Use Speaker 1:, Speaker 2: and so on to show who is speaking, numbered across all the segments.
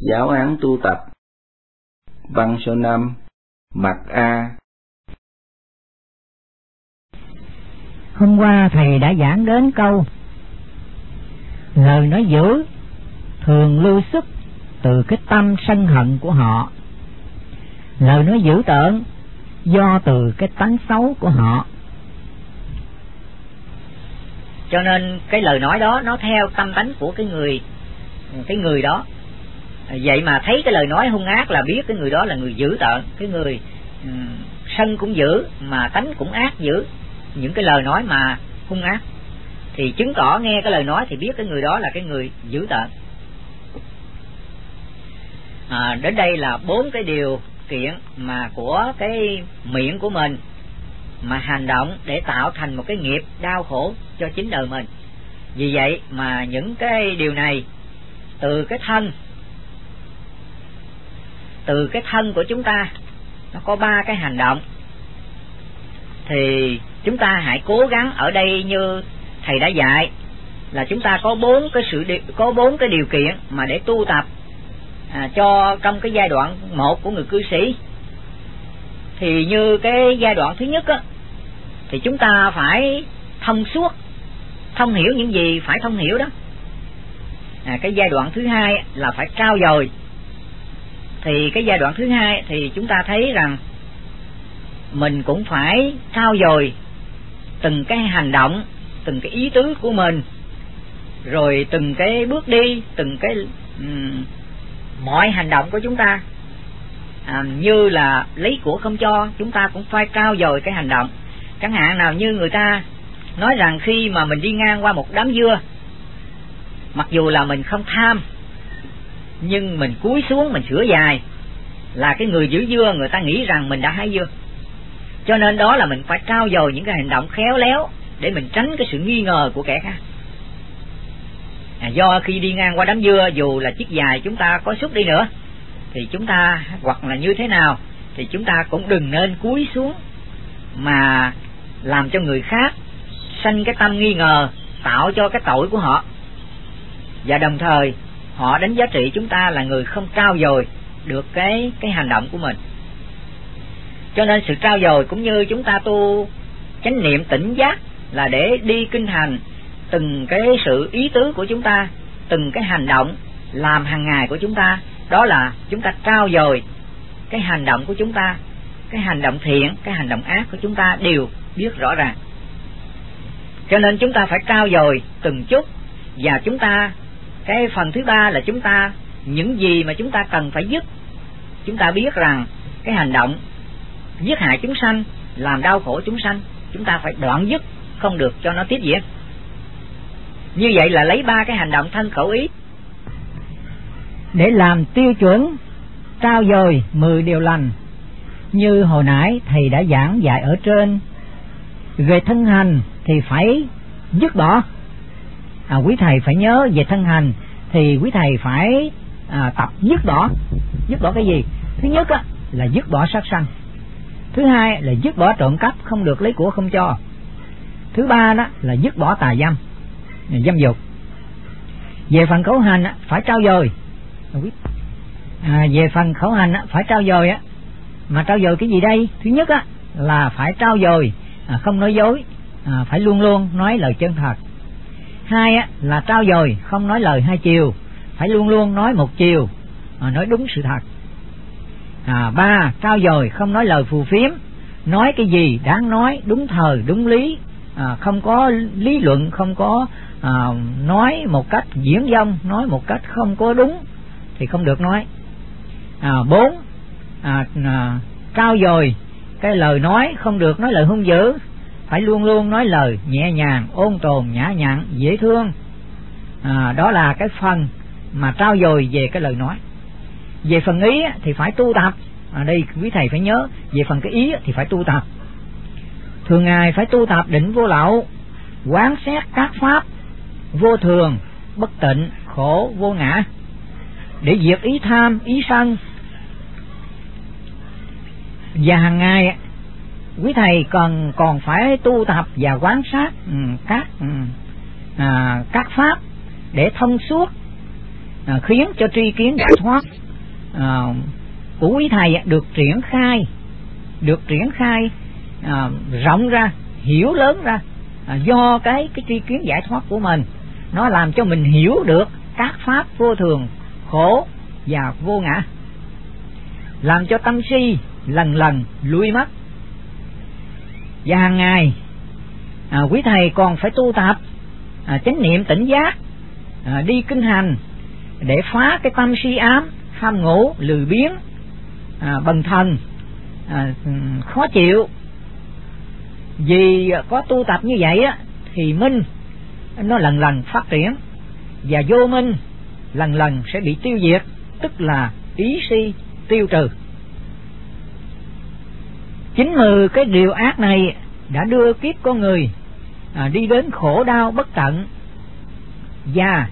Speaker 1: Giáo án tu tập. Văn số 5. Mặt A.
Speaker 2: Hôm qua thầy đã giảng đến câu lời nói dữ thường lưu xuất từ cái tâm sân hận của họ. Lời nói dữ tợn do từ cái tánh xấu của họ. Cho nên cái lời nói đó nó theo tâm tánh của cái người đó. Vậy mà thấy cái lời nói hung ác là biết cái người đó là người dữ tợn, cái người sân cũng dữ mà tánh cũng ác dữ. Những cái lời nói mà hung ác thì chứng tỏ nghe cái lời nói thì biết cái người đó là cái người dữ tợn. Đến đây là 4 cái điều kiện mà của cái miệng của mình mà hành động để tạo thành một cái nghiệp đau khổ cho chính đời mình. Vì vậy mà những cái điều này từ cái thân của chúng ta nó có 3 cái hành động, thì chúng ta hãy cố gắng ở đây như thầy đã dạy là chúng ta có 4 cái điều kiện mà để tu tập cho trong cái giai đoạn 1 của người cư sĩ. Thì như cái giai đoạn thứ nhất á, thì chúng ta phải thông suốt, thông hiểu những gì phải thông hiểu đó. Cái giai đoạn thứ hai là phải trau dồi. Thì cái giai đoạn thứ hai thì chúng ta thấy rằng mình cũng phải trau dồi từng cái hành động, từng cái ý tứ của mình, rồi từng cái bước đi, từng cái mọi hành động của chúng ta. Như là lấy của không cho, chúng ta cũng phải trau dồi cái hành động. Chẳng hạn nào như người ta nói rằng khi mà mình đi ngang qua một đám dưa, mặc dù là mình không tham, nhưng mình cúi xuống mình sửa dài, là cái người giữ dưa người ta nghĩ rằng mình đã hái dưa. Cho nên đó là mình phải trau dồi những cái hành động khéo léo để mình tránh cái sự nghi ngờ của kẻ khác. Do khi đi ngang qua đám dưa, dù là chiếc dài chúng ta có xúc đi nữa, thì chúng ta hoặc là như thế nào thì chúng ta cũng đừng nên cúi xuống mà làm cho người khác sanh cái tâm nghi ngờ, tạo cho cái tội của họ, và đồng thời họ đánh giá trị chúng ta là người không trau dồi được cái hành động của mình. Cho nên sự trau dồi cũng như chúng ta tu chánh niệm tỉnh giác là để đi kinh hành từng cái sự ý tứ của chúng ta, từng cái hành động làm hàng ngày của chúng ta, đó là chúng ta trau dồi cái hành động của chúng ta, cái hành động thiện, cái hành động ác của chúng ta đều biết rõ ràng. Cho nên chúng ta phải trau dồi từng chút. Và chúng ta, cái phần thứ 3 là chúng ta, những gì mà chúng ta cần phải dứt. Chúng ta biết rằng cái hành động giết hại chúng sanh, làm đau khổ chúng sanh, chúng ta phải đoạn dứt, không được cho nó tiếp diễn. Như vậy là lấy 3 cái hành động thân khẩu ý để làm tiêu chuẩn trau dồi 10 điều lành. Như hồi nãy thầy đã giảng dạy ở trên, về thân hành thì phải dứt bỏ. Quý thầy phải nhớ về thân hành thì quý thầy phải tập dứt bỏ. Dứt bỏ cái gì? Thứ nhất là dứt bỏ sát sanh. Thứ hai là dứt bỏ trộm cắp, không được lấy của không cho. Thứ ba đó là dứt bỏ tà dâm, dâm dục. Về phần khẩu hành phải trau dồi. Về phần khẩu hành phải trau dồi mà trau dồi cái gì đây? Thứ nhất là phải trau dồi không nói dối, phải luôn luôn nói lời chân thật. Hai là trau dồi không nói lời hai chiều, phải luôn luôn nói một chiều, nói đúng sự thật. 3 trau dồi không nói lời phù phiếm, nói cái gì đáng nói, đúng thời đúng lý, không có lý luận, không có nói một cách diễn dông, nói một cách không có đúng thì không được nói. 4 trau dồi cái lời nói không được nói lời hung dữ, phải luôn luôn nói lời nhẹ nhàng, ôn tồn, nhã nhặn, dễ thương. Đó là cái phần mà trau dồi về cái lời nói. Về phần ý thì phải tu tập. Đây quý thầy phải nhớ, về phần cái ý thì phải tu tập. Thường ngày phải tu tập định vô lậu, quán xét các pháp vô thường, bất tịnh, khổ, vô ngã, để diệt ý tham, ý sân. Và hàng ngày quý thầy còn phải tu tập và quán sát các pháp để thông suốt khiến cho tri kiến giải thoát của quý thầy được triển khai rộng ra, hiểu lớn ra, do cái tri kiến giải thoát của mình, nó làm cho mình hiểu được các pháp vô thường, khổ và vô ngã, làm cho tâm si lần lần lui mất. Và hàng ngày quý thầy còn phải tu tập chánh niệm tỉnh giác, đi kinh hành để phá cái tâm si ám, ham ngủ, lười biếng, bần thần, khó chịu. Vì có tu tập như vậy á thì minh nó lần lần phát triển, và vô minh lần lần sẽ bị tiêu diệt, tức là ý si tiêu trừ. Chính từ cái điều ác này đã đưa kiếp con người đi đến khổ đau bất tận, và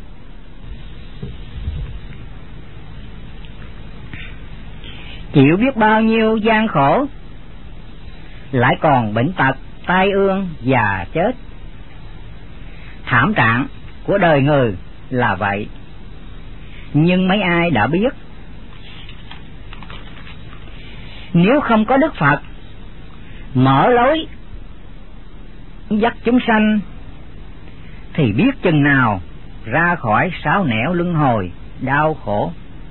Speaker 2: chịu biết bao nhiêu gian khổ, lại còn bệnh tật, tai ương và chết. Thảm trạng của đời người là vậy, nhưng mấy ai đã biết. Nếu không có Đức Phật mở lối dắt chúng sanh thì biết chừng nào ra khỏi sáu nẻo luân hồi đau khổ.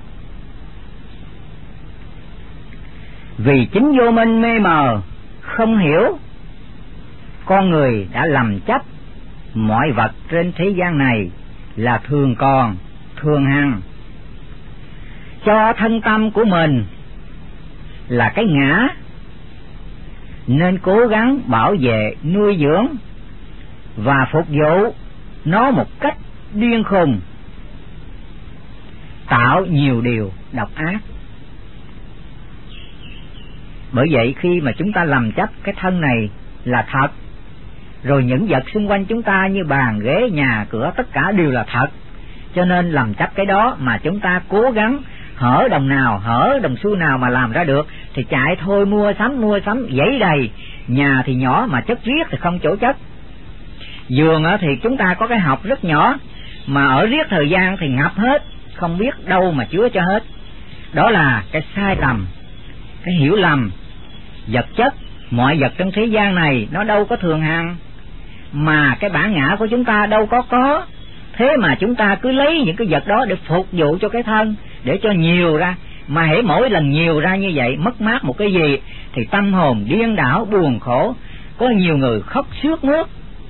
Speaker 2: Vì chính vô minh mê mờ không hiểu, con người đã lầm chấp mọi vật trên thế gian này là thường còn, thường hằng, cho thân tâm của mình là cái ngã, nên cố gắng bảo vệ, nuôi dưỡng và phục vụ nó một cách điên khùng, tạo nhiều điều độc ác. Bởi vậy khi mà chúng ta lầm chấp cái thân này là thật, rồi những vật xung quanh chúng ta như bàn, ghế, nhà, cửa tất cả đều là thật, cho nên lầm chấp cái đó mà chúng ta cố gắng hở đồng nào, hở đồng xu nào mà làm ra được thì chạy thôi mua sắm giấy đầy. Nhà thì nhỏ mà chất riết thì không chỗ chất. Giường thì chúng ta có cái học rất nhỏ, mà ở riết thời gian thì ngập hết, không biết đâu mà chứa cho hết. Đó là cái sai lầm, cái hiểu lầm. Vật chất, mọi vật trong thế gian này nó đâu có thường hằng, mà cái bản ngã của chúng ta đâu có. Thế mà chúng ta cứ lấy những cái vật đó để phục vụ cho cái thân, để cho nhiều ra. Mà hễ mỗi lần nhiều ra như vậy, mất mát một cái gì thì tâm hồn điên đảo, buồn khổ. Có nhiều người khóc sướt mướt.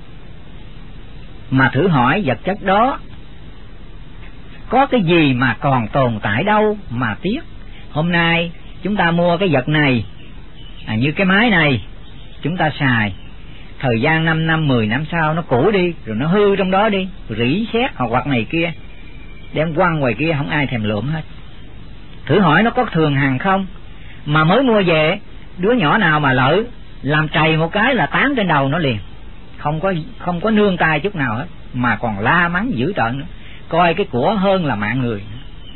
Speaker 2: Mà thử hỏi vật chất đó có cái gì mà còn tồn tại đâu mà tiếc. Hôm nay chúng ta mua cái vật này, như cái máy này, chúng ta xài, thời gian 5 năm, 10 năm sau nó cũ đi, rồi nó hư trong đó đi, rỉ sét hoặc này kia, đem quăng ngoài kia không ai thèm lượm hết. Thử hỏi nó có thường hằng không? Mà mới mua về, đứa nhỏ nào mà lỡ làm trầy một cái là tán trên đầu nó liền, không có nương tay chút nào hết, mà còn la mắng dữ tợn nữa, coi cái của hơn là mạng người.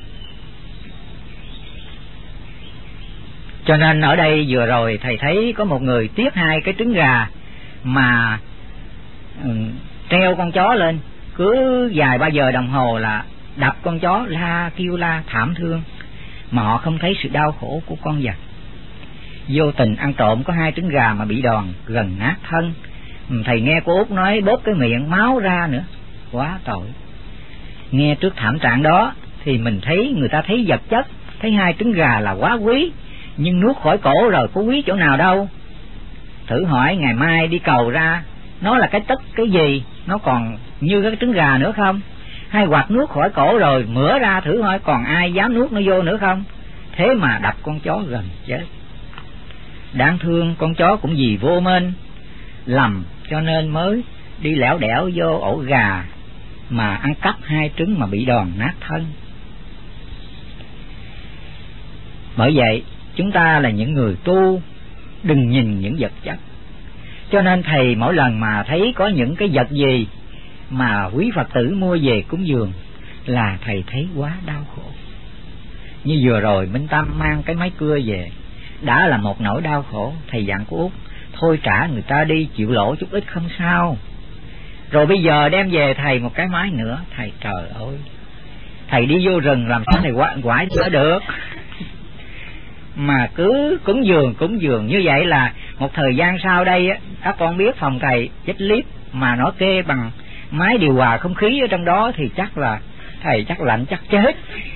Speaker 2: Cho nên ở đây vừa rồi thầy thấy có một người tiếc 2 cái trứng gà mà treo con chó lên, cứ vài 3 giờ đồng hồ là đập con chó, kêu la thảm thương, mà họ không thấy sự đau khổ của con vật. Vô tình ăn trộm có 2 trứng gà mà bị đòn gần nát thân. Thầy nghe cô Út nói bóp cái miệng máu ra nữa, quá tội. Nghe trước thảm trạng đó thì mình thấy người ta thấy vật chất, thấy 2 trứng gà là quá quý, nhưng nuốt khỏi cổ rồi có quý chỗ nào đâu. Thử hỏi ngày mai đi cầu ra, nó là cái tất cái gì, nó còn như cái trứng gà nữa không? Hay hoặc nuốt khỏi cổ rồi mửa ra, thử hỏi còn ai dám nuốt nó vô nữa không? Thế mà đập con chó gần chết. Đáng thương, con chó cũng vì vô minh lầm cho nên mới đi lẻo đẻo vô ổ gà mà ăn cắp 2 trứng mà bị đòn nát thân. Bởi vậy chúng ta là những người tu đừng nhìn những vật chất. Cho nên thầy mỗi lần mà thấy có những cái vật gì mà quý Phật tử mua về cúng dường là thầy thấy quá đau khổ. Như vừa rồi Minh Tâm mang cái máy cưa về, đã là một nỗi đau khổ. Thầy dặn cô Út thôi trả người ta đi, chịu lỗ chút ít không sao. Rồi bây giờ đem về thầy một cái máy nữa. Thầy trời ơi, Thầy đi vô rừng làm sao thầy quải chữa được. Mà cứ cúng dường như vậy là một thời gian sau đây á, các con biết phòng thầy chết lip mà nó kê bằng máy điều hòa không khí ở trong đó thì chắc là thầy chắc lạnh chắc chết.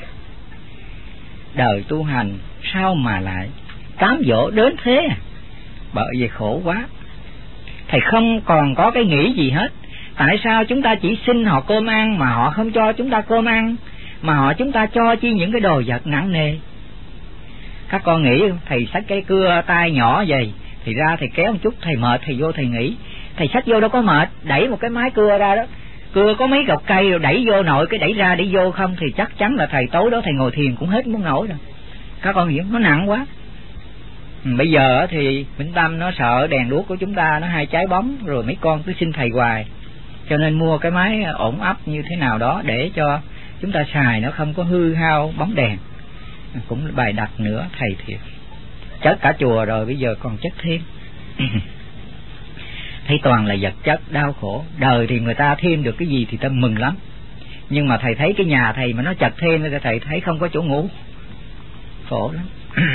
Speaker 2: Đời tu hành sao mà lại cám dỗ đến thế? Bởi vì khổ quá. Thầy không còn có cái nghĩ gì hết. Tại sao chúng ta chỉ xin họ cơm ăn mà họ không cho chúng ta cơm ăn, mà chúng ta cho chi những cái đồ vật nặng nề? Các con nghĩ thầy xách cái cưa tay nhỏ vậy thì ra thầy kéo một chút, thầy mệt thầy vô thầy nghỉ. Thầy xách vô đâu có mệt, đẩy một cái máy cưa ra đó, cưa có mấy gọc cây rồi đẩy vô nội cái đẩy ra để vô không thì chắc chắn là thầy tối đó thầy ngồi thiền cũng hết muốn nổi rồi. Các con hiểu nó nặng quá. Bây giờ thì Vĩnh Tâm nó sợ đèn đuốc của chúng ta nó hay cháy bóng, rồi mấy con cứ xin thầy hoài, cho nên mua cái máy ổn áp như thế nào đó để cho chúng ta xài nó không có hư hao bóng đèn. Cũng bài đặt nữa thầy thiệt, chất cả chùa rồi bây giờ còn chất thêm. Thấy toàn là vật chất đau khổ. Đời thì người ta thêm được cái gì thì ta mừng lắm, nhưng mà thầy thấy cái nhà thầy mà nó chật thêm thì thầy thấy không có chỗ ngủ, khổ lắm.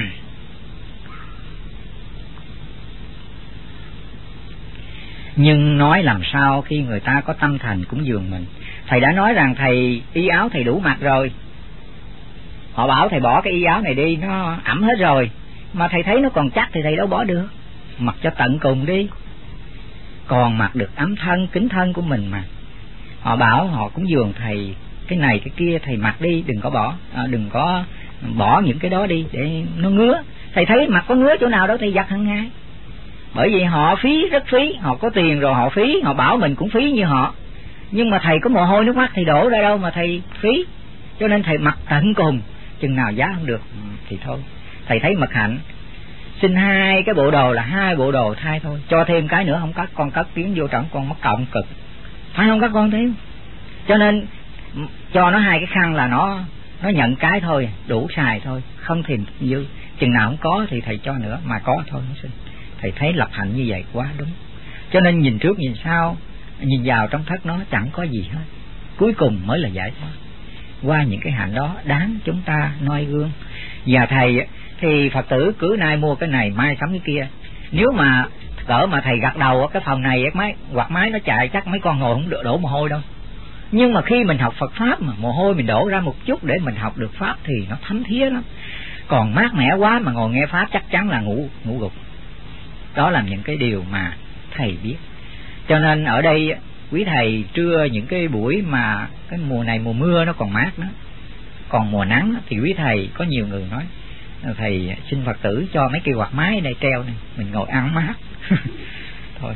Speaker 2: Nhưng nói làm sao khi người ta có tâm thành cúng dường mình? Thầy đã nói rằng thầy y áo thầy đủ mặc rồi, họ bảo thầy bỏ cái y áo này đi nó ẩm hết rồi, mà thầy thấy nó còn chắc thì thầy đâu bỏ được. Mặc cho tận cùng đi, còn mặc được ấm thân kính thân của mình mà. Họ bảo họ cúng dường thầy cái này cái kia thầy mặc đi, đừng có bỏ những cái đó đi để nó ngứa. Thầy thấy mặc có ngứa chỗ nào đâu thầy giặt hằng ngày. Bởi vì họ phí, rất phí, họ có tiền rồi họ phí, họ bảo mình cũng phí như họ. Nhưng mà thầy có mồ hôi nước mắt thầy đổ ra đâu mà thầy phí. Cho nên thầy mặc tận cùng, chừng nào giá không được thì thôi. Thầy thấy mật hạnh xin 2 cái bộ đồ là 2 bộ đồ thay thôi, cho thêm cái nữa không cắt, con cất tiếng vô trọng con mất cộng cực, phải không các con thấy? Cho nên cho nó 2 cái khăn là nó nhận cái thôi, đủ xài thôi, không thèm dư. Chừng nào không có thì thầy cho nữa, mà có thôi nó xin. Thầy thấy lập hạnh như vậy quá đúng. Cho nên nhìn trước nhìn sau, nhìn vào trong thất nó chẳng có gì hết, cuối cùng mới là giải thoát. Qua những cái hạnh đó đáng chúng ta noi gương. Và thầy thì Phật tử cứ nay mua cái này mai sắm cái kia. Nếu mà cỡ mà thầy gật đầu cái phòng này quạt máy nó chạy chắc mấy con ngồi không được đổ mồ hôi đâu. Nhưng mà khi mình học Phật Pháp mà mồ hôi mình đổ ra một chút để mình học được Pháp thì nó thấm thía lắm. Còn mát mẻ quá mà ngồi nghe Pháp chắc chắn là ngủ gục. Đó là những cái điều mà thầy biết. Cho nên ở đây quý thầy trưa những cái buổi mà cái mùa này mùa mưa nó còn mát đó, còn mùa nắng thì quý thầy có nhiều người nói thầy xin Phật tử cho mấy cây quạt máy này treo này, mình ngồi ăn mát. Thôi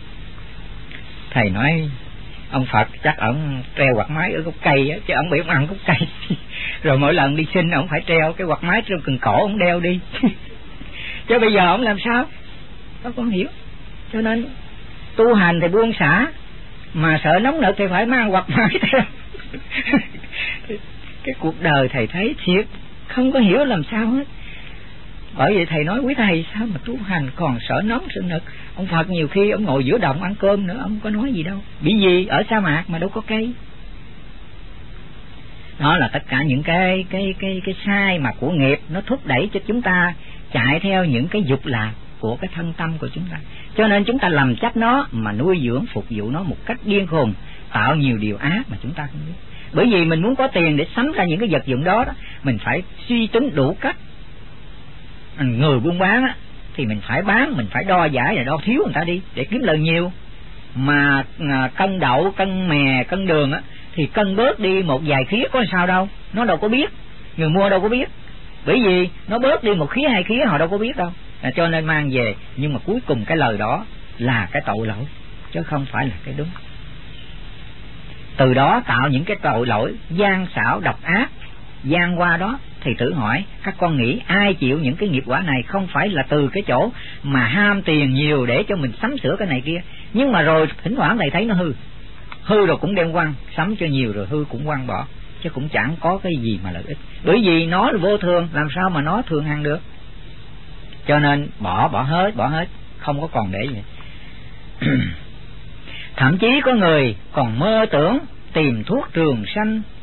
Speaker 2: thầy nói ông Phật chắc ổng treo quạt máy ở gốc cây á, chứ ổng bị ổng ăn gốc cây. Rồi mỗi lần đi xin ổng phải treo cái quạt máy trên cần cổ ổng đeo đi. Chứ bây giờ ổng làm sao? Các con hiểu. Cho nên tu hành thì buông xả, mà sợ nóng nực thì phải mang quạt máy theo. Cái cuộc đời thầy thấy thiệt không có hiểu làm sao hết. Bởi vậy thầy nói quý thầy sao mà tu hành còn sợ nóng sợ nực. Ông Phật nhiều khi ông ngồi giữa đồng ăn cơm nữa, ông có nói gì đâu. Bị gì ở sa mạc mà đâu có cây. Đó là tất cả những cái sai mà của nghiệp nó thúc đẩy cho chúng ta chạy theo những cái dục lạc của cái thân tâm của chúng ta. Cho nên chúng ta làm chấp nó mà nuôi dưỡng phục vụ nó một cách điên khùng, tạo nhiều điều ác mà chúng ta không biết. Bởi vì mình muốn có tiền để sắm ra những cái vật dụng đó, mình phải suy tính đủ cách. Người buôn bán á, thì mình phải bán, mình phải đo giải và đo thiếu người ta đi để kiếm lời nhiều. Mà cân đậu, cân mè, cân đường á, thì cân bớt đi một vài khía có sao đâu, nó đâu có biết, người mua đâu có biết. Bởi vì nó bớt đi một khía hai khía họ đâu có biết đâu. Cho nên mang về, nhưng mà cuối cùng cái lời đó là cái tội lỗi chứ không phải là cái đúng. Từ đó tạo những cái tội lỗi gian xảo độc ác gian qua đó. Thì tự hỏi các con nghĩ ai chịu những cái nghiệp quả này? Không phải là từ cái chỗ mà ham tiền nhiều để cho mình sắm sửa cái này kia, nhưng mà rồi thỉnh thoảng thầy thấy nó hư rồi cũng đem quăng, sắm cho nhiều rồi hư cũng quăng bỏ, chứ cũng chẳng có cái gì mà lợi ích. Bởi vì nó là vô thường, làm sao mà nó thường hằng được. Cho nên bỏ hết, không có còn để gì. Thậm chí có người còn mơ tưởng tìm thuốc trường sanh,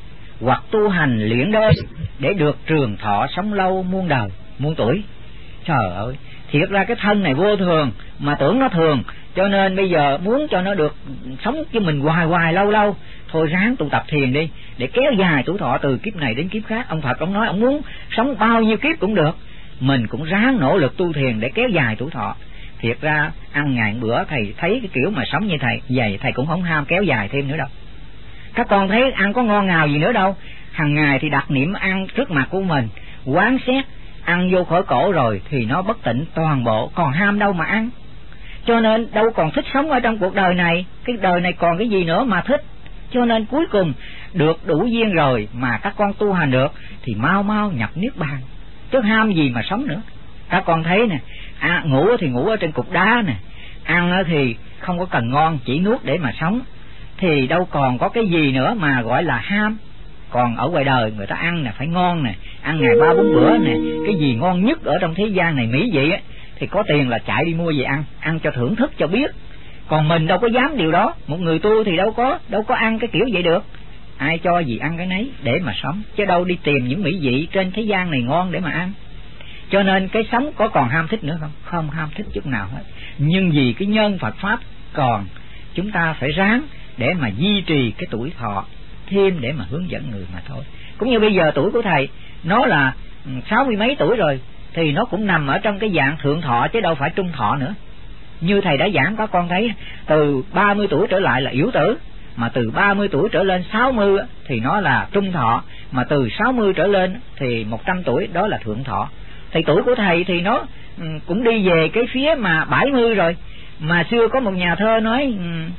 Speaker 2: hoặc tu hành luyện đơn để được trường thọ sống lâu muôn đời muôn tuổi. Trời ơi, thiệt ra cái thân này vô thường mà tưởng nó thường, cho nên bây giờ muốn cho nó được sống cho mình hoài hoài lâu lâu, thôi ráng tu tập thiền đi để kéo dài tuổi thọ từ kiếp này đến kiếp khác. Ông Phật ông nói ông muốn sống bao nhiêu kiếp cũng được, mình cũng ráng nỗ lực tu thiền để kéo dài tuổi thọ. Thiệt ra ăn ngày bữa, thầy thấy cái kiểu mà sống như thầy vậy, thầy cũng không ham kéo dài thêm nữa đâu. Các con thấy ăn có ngon ngào gì nữa đâu, hàng ngày thì đặt niệm ăn trước mặt của mình, quán xét, ăn vô khỏi cổ rồi thì nó bất tịnh toàn bộ, còn ham đâu mà ăn. Cho nên đâu còn thích sống ở trong cuộc đời này, cái đời này còn cái gì nữa mà thích. Cho nên cuối cùng được đủ duyên rồi mà các con tu hành được thì mau mau nhập niết bàn, chứ ham gì mà sống nữa. Các con thấy nè, ngủ thì ngủ ở trên cục đá nè, ăn thì không có cần ngon, chỉ nuốt để mà sống, thì đâu còn có cái gì nữa mà gọi là ham. Còn ở ngoài đời người ta ăn nè, phải ngon nè, ăn ngày 3-4 bữa nè, cái gì ngon nhất ở trong thế gian này mỹ vị á, thì có tiền là chạy đi mua về ăn cho thưởng thức cho biết. Còn mình đâu có dám điều đó, một người tu thì đâu có ăn cái kiểu vậy được. Ai cho gì ăn cái nấy để mà sống, chứ đâu đi tìm những mỹ vị trên thế gian này ngon để mà ăn. Cho nên cái sống có còn ham thích nữa không? Không ham thích chút nào hết. Nhưng vì cái nhân Phật Pháp còn, chúng ta phải ráng để mà duy trì cái tuổi thọ thêm để mà hướng dẫn người mà thôi. Cũng như bây giờ tuổi của thầy nó là 60 mấy tuổi rồi, thì nó cũng nằm ở trong cái dạng thượng thọ chứ đâu phải trung thọ nữa. Như thầy đã giảng có con thấy, từ 30 tuổi trở lại là yếu tử, mà từ 30 tuổi trở lên 60 thì nó là trung thọ, mà từ 60 trở lên thì 100 tuổi đó là thượng thọ. Thì tuổi của thầy thì nó cũng đi về cái phía mà 70 rồi. Mà xưa có một nhà thơ nói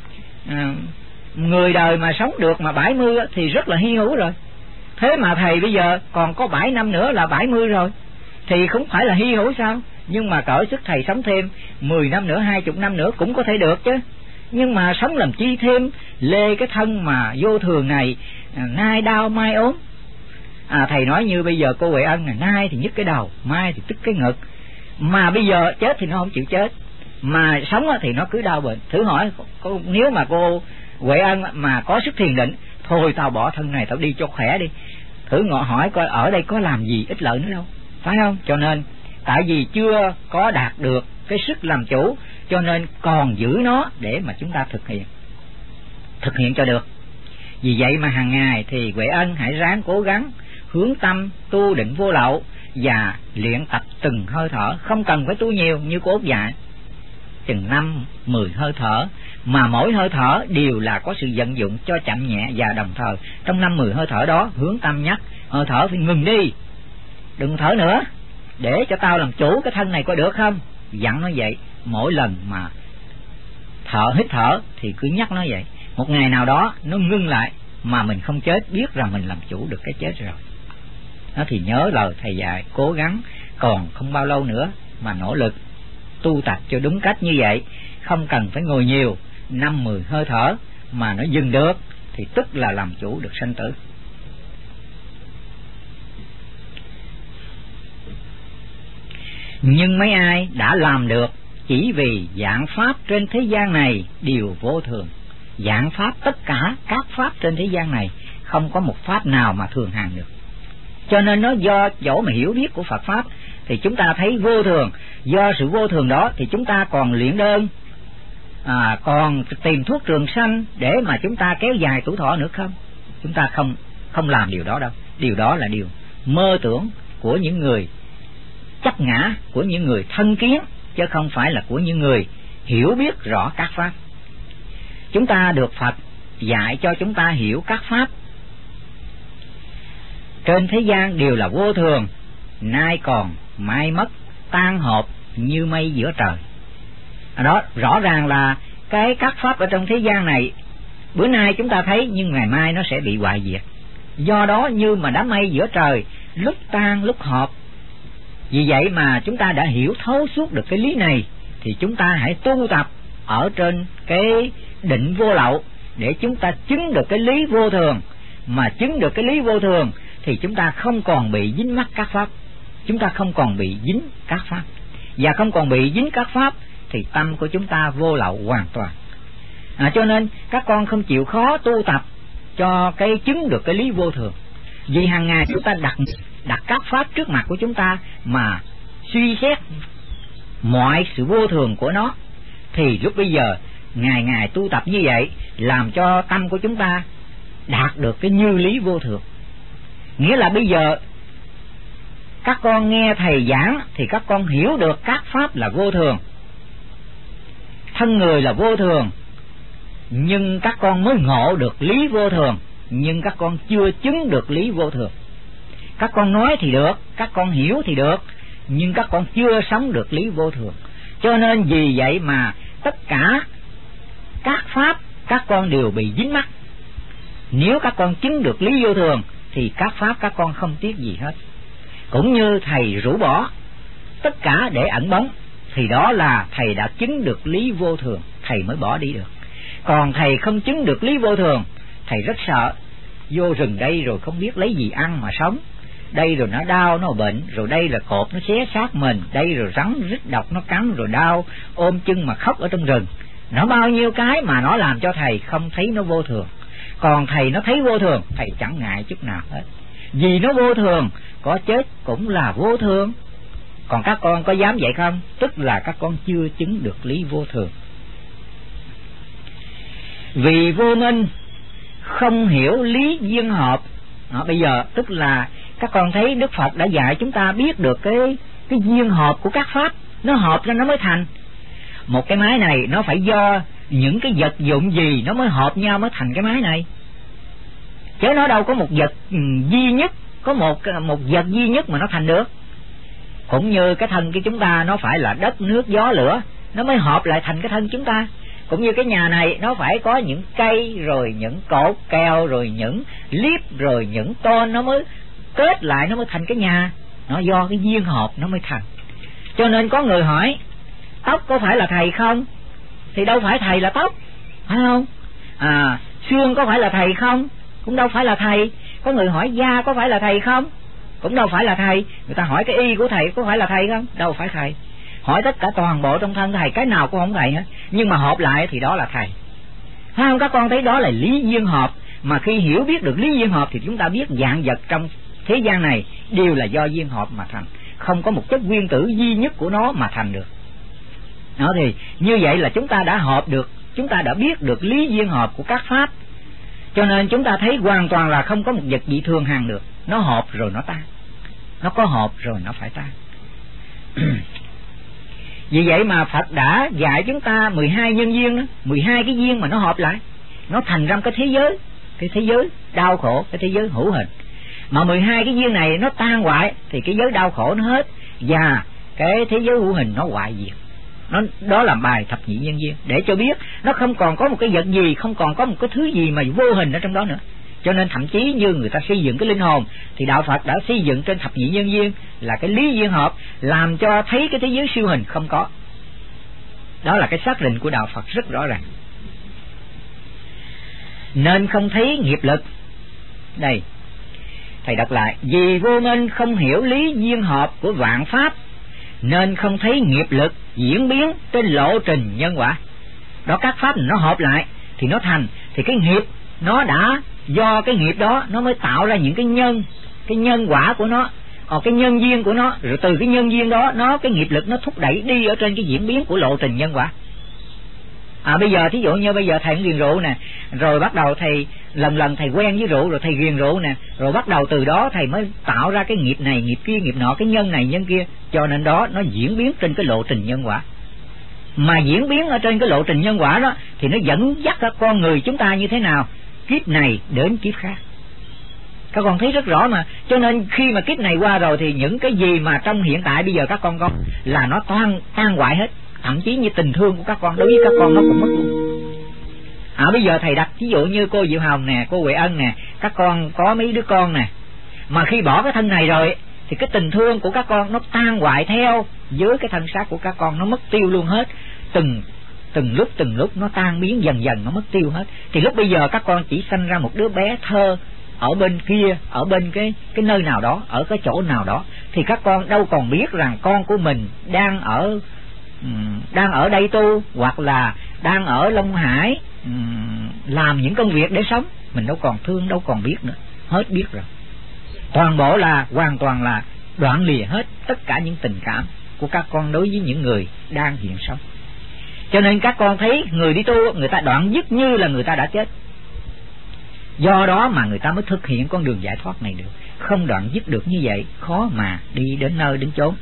Speaker 2: người đời mà sống được mà 70 thì rất là hy hữu rồi. Thế mà thầy bây giờ còn có 7 năm nữa là 70 rồi, thì không phải là hy hữu sao? Nhưng mà cỡ sức thầy sống thêm 10 năm nữa, 20 năm nữa cũng có thể được chứ. Nhưng mà sống làm chi thêm lê cái thân mà vô thường này, nay đau mai ốm. Thầy nói như bây giờ cô Huệ Ân này, nay thì nhức cái đầu, mai thì tức cái ngực, mà bây giờ chết thì nó không chịu chết, mà sống thì nó cứ đau bệnh. Thử hỏi nếu mà cô Huệ Ân mà có sức thiền định, thôi tao bỏ thân này tao đi cho khỏe đi, thử hỏi coi ở đây có làm gì ích lợi nữa đâu, phải không? Cho nên tại vì chưa có đạt được cái sức làm chủ, cho nên còn giữ nó để mà chúng ta thực hiện cho được. Vì vậy mà hàng ngày thì Huệ Ân hãy ráng cố gắng hướng tâm tu định vô lậu và luyện tập từng hơi thở, không cần phải tu nhiều như cô Út dạy, chừng 5-10 hơi thở, mà mỗi hơi thở đều là có sự vận dụng cho chậm nhẹ, và đồng thời trong 5-10 hơi thở đó hướng tâm nhắc hơi thở phải ngừng đi, đừng thở nữa, để cho tao làm chủ cái thân này có được không? Dặn nó vậy, mỗi lần mà hít thở thì cứ nhắc nó vậy. Một ngày nào đó nó ngưng lại mà mình không chết, biết rằng mình làm chủ được cái chết rồi. Nó thì nhớ lời thầy dạy, cố gắng, còn không bao lâu nữa mà nỗ lực tu tập cho đúng cách như vậy, không cần phải ngồi nhiều, 5-10 hơi thở mà nó dừng được thì tức là làm chủ được sanh tử. Nhưng mấy ai đã làm được chỉ vì dạng pháp trên thế gian này đều vô thường. Dạng pháp, tất cả các pháp trên thế gian này không có một pháp nào mà thường hằng được. Cho nên nó do chỗ mà hiểu biết của Phật Pháp thì chúng ta thấy vô thường. Do sự vô thường đó thì chúng ta còn luyện đơn, còn tìm thuốc trường sanh để mà chúng ta kéo dài tuổi thọ nữa không? Chúng ta không làm điều đó đâu. Điều đó là điều mơ tưởng của những người chấp ngã, của những người thân kiến, chứ không phải là của những người hiểu biết rõ các pháp. Chúng ta được Phật dạy cho chúng ta hiểu các pháp trên thế gian đều là vô thường, nay còn mai mất, tan họp như mây giữa trời. Đó rõ ràng là các pháp ở trong thế gian này bữa nay chúng ta thấy, nhưng ngày mai nó sẽ bị hoại diệt. Do đó như mà đám mây giữa trời, lúc tan lúc họp. Vì vậy mà chúng ta đã hiểu thấu suốt được cái lý này, thì chúng ta hãy tu tập ở trên cái định vô lậu để chúng ta chứng được cái lý vô thường. Mà chứng được cái lý vô thường thì chúng ta không còn bị dính mắc các pháp, chúng ta không còn bị dính các pháp, và không còn bị dính các pháp thì tâm của chúng ta vô lậu hoàn toàn. Cho nên các con không chịu khó tu tập cho cái chứng được cái lý vô thường, Vì hàng ngày chúng ta đặt các pháp trước mặt của chúng ta mà suy xét mọi sự vô thường của nó, thì lúc bây giờ ngày ngày tu tập như vậy làm cho tâm của chúng ta đạt được cái như lý vô thường. Nghĩa là bây giờ các con nghe thầy giảng thì các con hiểu được các pháp là vô thường, thân người là vô thường, nhưng các con mới ngộ được lý vô thường, nhưng các con chưa chứng được lý vô thường. Các con nói thì được, các con hiểu thì được, nhưng các con chưa sống được lý vô thường. Cho nên vì vậy mà tất cả các pháp các con đều bị dính mắc. Nếu các con chứng được lý vô thường thì các pháp các con không tiếc gì hết. Cũng như thầy rũ bỏ tất cả để ẩn bóng, thì đó là thầy đã chứng được lý vô thường, thầy mới bỏ đi được. Còn thầy không chứng được lý vô thường, thầy rất sợ. Vô rừng đây rồi không biết lấy gì ăn mà sống, đây rồi nó đau nó bệnh, rồi đây là cọp nó xé xác mình, đây rồi rắn rít độc nó cắn rồi đau, ôm chân mà khóc ở trong rừng. Nó bao nhiêu cái mà nó làm cho thầy không thấy nó vô thường. Còn thầy nó thấy vô thường, thầy chẳng ngại chút nào hết. Vì nó vô thường, có chết cũng là vô thường. Còn các con có dám vậy không? Tức là các con chưa chứng được lý vô thường. Vì vô minh không hiểu lý duyên hợp. Bây giờ tức là các con thấy Đức Phật đã dạy chúng ta biết được cái duyên hợp của các pháp. Nó hợp ra nó mới thành. Một cái máy này nó phải do những cái vật dụng gì nó mới hợp nhau mới thành cái máy này, chứ nó đâu có một vật duy nhất, có một vật duy nhất mà nó thành được. Cũng như cái thân của chúng ta nó phải là đất nước gió lửa nó mới hợp lại thành cái thân chúng ta. Cũng như cái nhà này nó phải có những cây, rồi những cột keo, rồi những liếp, rồi những tôn nó mới kết lại, nó mới thành cái nhà. Nó do cái duyên hợp nó mới thành. Cho nên có người hỏi tóc có phải là thầy không? Thì đâu phải thầy là tóc, phải không? Xương có phải là thầy không? Cũng đâu phải là thầy. Có người hỏi da có phải là thầy không? Cũng đâu phải là thầy. Người ta hỏi cái y của thầy có phải là thầy không? Đâu phải thầy. Hỏi tất cả toàn bộ trong thân thầy, cái nào cũng không thầy hết, nhưng mà hợp lại thì đó là thầy. Phải không? Các con thấy đó là lý duyên hợp. Mà khi hiểu biết được lý duyên hợp thì chúng ta biết vạn vật trong thế gian này đều là do duyên hợp mà thành, không có một chất nguyên tử duy nhất của nó mà thành được. Đó, thì như vậy là chúng ta đã hợp được, chúng ta đã biết được lý duyên hợp của các pháp. Cho nên chúng ta thấy hoàn toàn là không có một vật gì thường hằng được. Nó hợp rồi nó tan, nó có hợp rồi nó phải tan. Vì vậy mà Phật đã dạy chúng ta 12 nhân duyên đó, 12 cái duyên mà nó hợp lại, nó thành ra cái thế giới đau khổ, cái thế giới hữu hình. Mà 12 cái duyên này nó tan hoại thì cái giới đau khổ nó hết, và cái thế giới hữu hình nó hoại diệt. Đó là bài thập nhị nhân duyên, để cho biết nó không còn có một cái vật gì, không còn có một cái thứ gì mà vô hình ở trong đó nữa. Cho nên thậm chí như người ta xây dựng cái linh hồn thì đạo Phật đã xây dựng trên thập nhị nhân duyên là cái lý duyên hợp, làm cho thấy cái thế giới siêu hình không có. Đó là cái xác định của đạo Phật rất rõ ràng. Nên không thấy nghiệp lực. Đây thầy đọc lại: vì vô minh không hiểu lý duyên hợp của vạn pháp, nên không thấy nghiệp lực diễn biến trên lộ trình nhân quả. Đó, các pháp nó hợp lại thì nó thành, thì cái nghiệp nó đã do cái nghiệp đó nó mới tạo ra những cái nhân quả của nó, cái nhân duyên của nó, rồi từ cái nhân duyên đó cái nghiệp lực nó thúc đẩy đi ở trên cái diễn biến của lộ trình nhân quả. Bây giờ thí dụ như bây giờ thầy ghiền rượu nè, rồi bắt đầu thầy lần thầy quen với rượu, rồi thầy ghiền rượu nè, rồi bắt đầu từ đó thầy mới tạo ra cái nghiệp này nghiệp kia nghiệp nọ, cái nhân này nhân kia. Cho nên đó nó diễn biến trên cái lộ trình nhân quả. Mà diễn biến ở trên cái lộ trình nhân quả đó thì nó dẫn dắt các con người chúng ta như thế nào, kiếp này đến kiếp khác. Các con thấy rất rõ mà. Cho nên khi mà kiếp này qua rồi thì những cái gì mà trong hiện tại bây giờ các con có là nó tan hoại hết. Thậm chí như tình thương của các con đối với các con nó cũng mất luôn. Bây giờ thầy đặt ví dụ như cô Diệu Hồng nè, cô Huệ Ân nè, các con có mấy đứa con nè, mà khi bỏ cái thân này rồi thì cái tình thương của các con nó tan hoại theo với cái thân xác của các con, nó mất tiêu luôn hết. Từng lúc nó tan biến dần dần, nó mất tiêu hết. Thì lúc bây giờ các con chỉ sanh ra một đứa bé thơ ở bên kia, ở bên cái nơi nào đó, ở cái chỗ nào đó, thì các con đâu còn biết rằng con của mình đang ở đây tu, hoặc là đang ở Long Hải làm những công việc để sống. Mình đâu còn thương, đâu còn biết nữa, hết biết rồi. toàn bộ là hoàn toàn là đoạn lìa hết tất cả những tình cảm của các con đối với những người đang hiện sống. Cho nên các con thấy người đi tu, người ta đoạn dứt như là người ta đã chết. Do đó mà người ta mới thực hiện con đường giải thoát này được. Không đoạn dứt được như vậy, khó mà đi đến nơi đến chốn.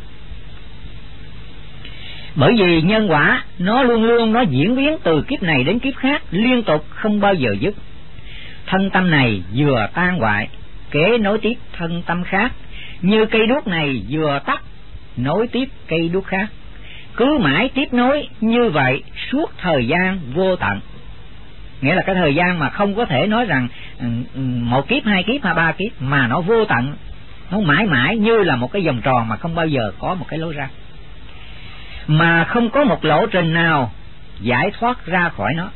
Speaker 2: Bởi vì nhân quả nó luôn luôn nó diễn biến từ kiếp này đến kiếp khác, liên tục không bao giờ dứt. Thân tâm này vừa tan hoại, kế nối tiếp thân tâm khác, như cây đuốc này vừa tắt, nối tiếp cây đuốc khác, cứ mãi tiếp nối như vậy suốt thời gian vô tận. Nghĩa là cái thời gian mà không có thể nói rằng một kiếp, hai kiếp hay ba kiếp, mà nó vô tận, nó mãi mãi như là một cái vòng tròn mà không bao giờ có một cái lối ra, mà không có một lộ trình nào giải thoát ra khỏi nó.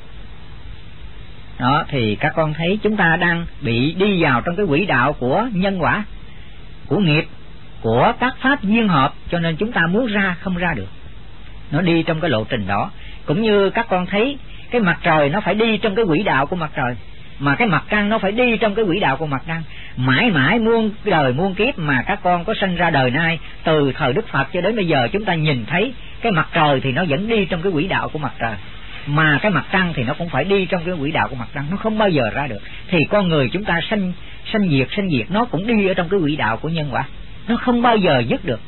Speaker 2: Đó thì các con thấy chúng ta đang bị đi vào trong cái quỹ đạo của nhân quả, của nghiệp, của các pháp duyên hợp, cho nên chúng ta muốn ra không ra được. Nó đi trong cái lộ trình đó. Cũng như các con thấy cái mặt trời nó phải đi trong cái quỹ đạo của mặt trời, mà cái mặt trăng nó phải đi trong cái quỹ đạo của mặt trăng. Mãi mãi muôn đời muôn kiếp mà các con có sinh ra đời nay, từ thời Đức Phật cho đến bây giờ, chúng ta nhìn thấy cái mặt trời thì nó vẫn đi trong cái quỹ đạo của mặt trời, mà cái mặt trăng thì nó cũng phải đi trong cái quỹ đạo của mặt trăng, nó không bao giờ ra được. Thì con người chúng ta sanh diệt nó cũng đi ở trong cái quỹ đạo của nhân quả, nó không bao giờ dứt được.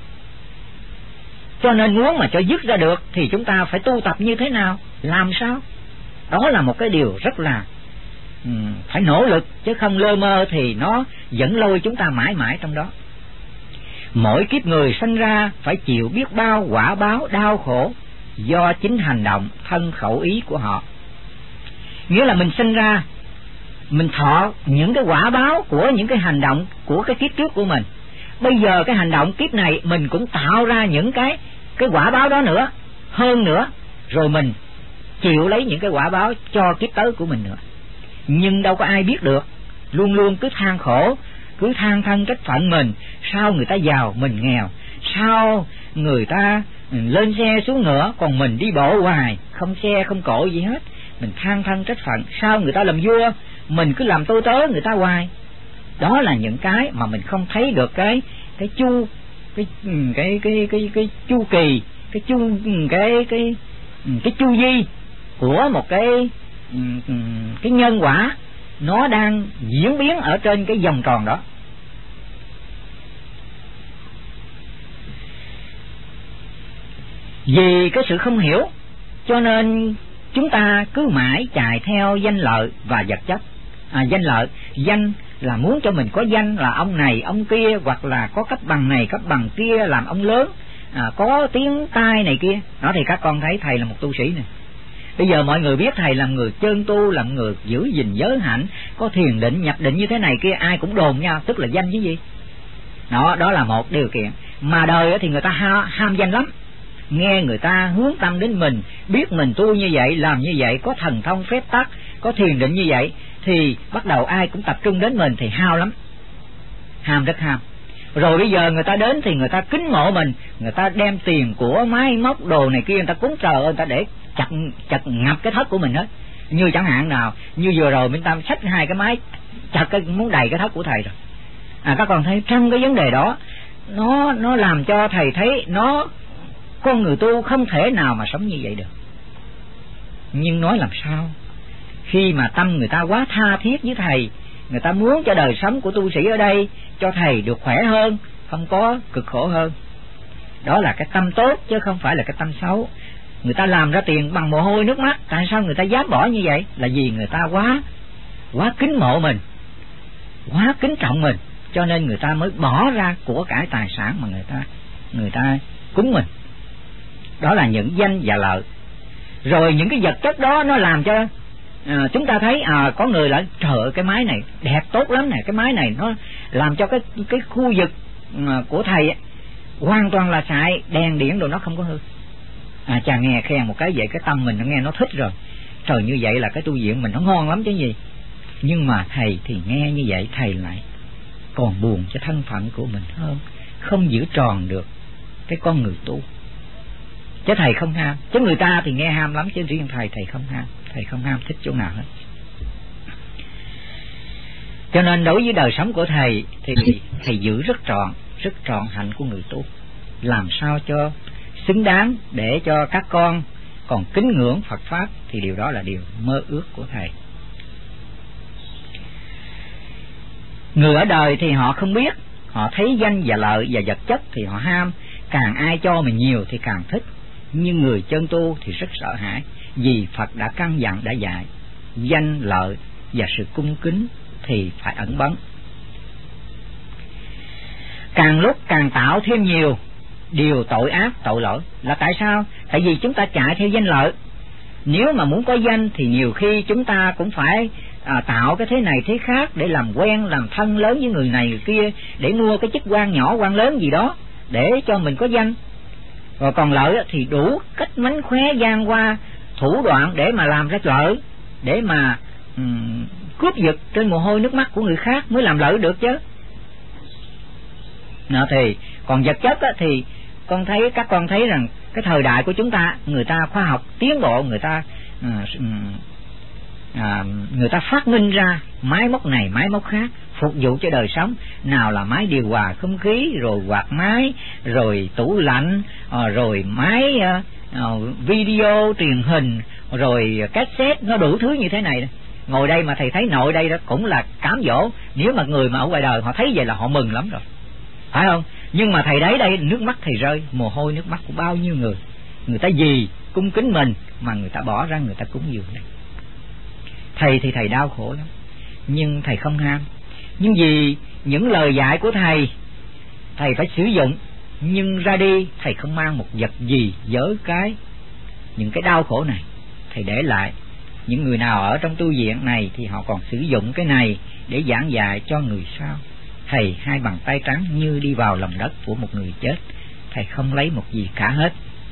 Speaker 2: Cho nên muốn mà cho dứt ra được thì chúng ta phải tu tập như thế nào, làm sao? Đó là một cái điều rất là phải nỗ lực, chứ không lơ mơ thì nó dẫn lôi chúng ta mãi mãi trong đó. Mỗi kiếp người sanh ra phải chịu biết bao quả báo đau khổ do chính hành động thân khẩu ý của họ. Nghĩa là mình sinh ra, mình thọ những cái quả báo của những cái hành động của cái kiếp trước của mình. Bây giờ cái hành động kiếp này mình cũng tạo ra những cái quả báo đó nữa, hơn nữa, rồi mình chịu lấy những cái quả báo cho kiếp tới của mình nữa. Nhưng đâu có ai biết được, luôn luôn cứ than khổ, cứ than thân trách phận mình, sao người ta giàu mình nghèo, sao người ta lên xe xuống ngựa còn mình đi bộ hoài, không xe không cộ gì hết. Mình than thân trách phận, sao người ta làm vua mình cứ làm tôi tớ người ta hoài. Đó là những cái mà mình không thấy được cái chu kỳ, cái chu vi của một cái nhân quả nó đang diễn biến ở trên cái vòng tròn đó. Vì cái sự không hiểu cho nên chúng ta cứ mãi chạy theo danh lợi và vật chất. Danh lợi, danh là muốn cho mình có danh là ông này ông kia, hoặc là có cấp bằng này cấp bằng kia, làm ông lớn, có tiếng tai này kia. Đó thì các con thấy thầy là một tu sĩ này. Bây giờ mọi người biết thầy là người chân tu, là người giữ gìn giới hạnh, có thiền định nhập định như thế này kia, ai cũng đồn nhau, tức là danh chứ gì. Đó là một điều kiện. Mà đời thì người ta ham danh lắm, nghe người ta hướng tâm đến mình, biết mình tu như vậy, làm như vậy, có thần thông phép tắc, có thiền định như vậy, thì bắt đầu ai cũng tập trung đến mình thì hao lắm, rất ham. Rồi bây giờ người ta đến thì người ta kính mộ mình, người ta đem tiền của máy móc đồ này kia, người ta cúng trời ơi, người ta để chặt ngập cái thất của mình hết. Như chẳng hạn nào, như vừa rồi mình tam xách 2 cái máy chặt cái muốn đầy cái thất của thầy rồi. Các con thấy trong cái vấn đề đó, nó làm cho thầy thấy con người tu không thể nào mà sống như vậy được. Nhưng nói làm sao, khi mà tâm người ta quá tha thiết với thầy, người ta muốn cho đời sống của tu sĩ ở đây cho thầy được khỏe hơn, không có cực khổ hơn. Đó là cái tâm tốt chứ không phải là cái tâm xấu. Người ta làm ra tiền bằng mồ hôi nước mắt, tại sao người ta dám bỏ như vậy? Là vì người ta quá kính mộ mình, quá kính trọng mình, cho nên người ta mới bỏ ra của cải tài sản mà người ta cúng mình. Đó là những danh và lợi. Rồi những cái vật chất đó nó làm cho chúng ta thấy có người lại trời ơi, cái máy này đẹp tốt lắm nè, cái máy này nó làm cho cái khu vực của thầy hoàn toàn là xài đèn điện rồi nó không có hư. Chàng nghe khen một cái vậy, cái tâm mình nó nghe nó thích rồi. Trời, như vậy là cái tu viện mình nó ngon lắm chứ gì. Nhưng mà thầy thì nghe như vậy, thầy lại còn buồn cho thân phận của mình hơn, không giữ tròn được cái con người tu. Chứ thầy không ham, chứ người ta thì nghe ham lắm, chứ riêng thầy không ham, thầy không ham thích chỗ nào hết. Cho nên đối với đời sống của thầy thì thầy giữ rất trọn hạnh của người tu, làm sao cho xứng đáng để cho các con còn kính ngưỡng Phật Pháp, thì điều đó là điều mơ ước của thầy. Người ở đời thì họ không biết, họ thấy danh và lợi và vật chất thì họ ham, càng ai cho mình nhiều thì càng thích. Nhưng người chân tu thì rất sợ hãi, vì Phật đã căn dặn, đã dạy danh lợi và sự cung kính thì phải ẩn bấn. Càng lúc càng tạo thêm nhiều điều tội ác, tội lỗi. Là tại sao? Tại vì chúng ta chạy theo danh lợi. Nếu mà muốn có danh thì nhiều khi chúng ta cũng phải tạo cái thế này thế khác để làm quen, làm thân lớn với người này người kia, để mua cái chức quan nhỏ quan lớn gì đó để cho mình có danh. Rồi còn lợi thì đủ cách mánh khóe gian qua thủ đoạn để mà làm ra lợi, để mà cướp giật trên mồ hôi nước mắt của người khác mới làm lợi được chứ. Thì còn vật chất thì các con thấy rằng cái thời đại của chúng ta, người ta khoa học tiến bộ, người ta phát minh ra máy móc này máy móc khác phục vụ cho đời sống. Nào là máy điều hòa không khí, rồi quạt máy, rồi tủ lạnh, rồi máy video truyền hình, rồi cassette, nó đủ thứ như thế này. Ngồi đây mà thầy thấy nội đây đó cũng là cám dỗ. Nếu mà người mà ở ngoài đời họ thấy vậy là họ mừng lắm rồi, phải không? Nhưng mà thầy đấy đây, nước mắt thầy rơi, mồ hôi nước mắt của bao nhiêu người ta vì cung kính mình mà người ta bỏ ra người ta cúng dường này. Thầy thì thầy đau khổ lắm, nhưng thầy không ham. Nhưng vì những lời dạy của thầy phải sử dụng, nhưng ra đi thầy không mang một vật gì với những cái đau khổ này. Thầy để lại những người nào ở trong tu viện này thì họ còn sử dụng cái này để giảng dạy cho người sau. Thầy hai bàn tay trắng như đi vào lòng đất của một người chết. Thầy không lấy một gì cả hết.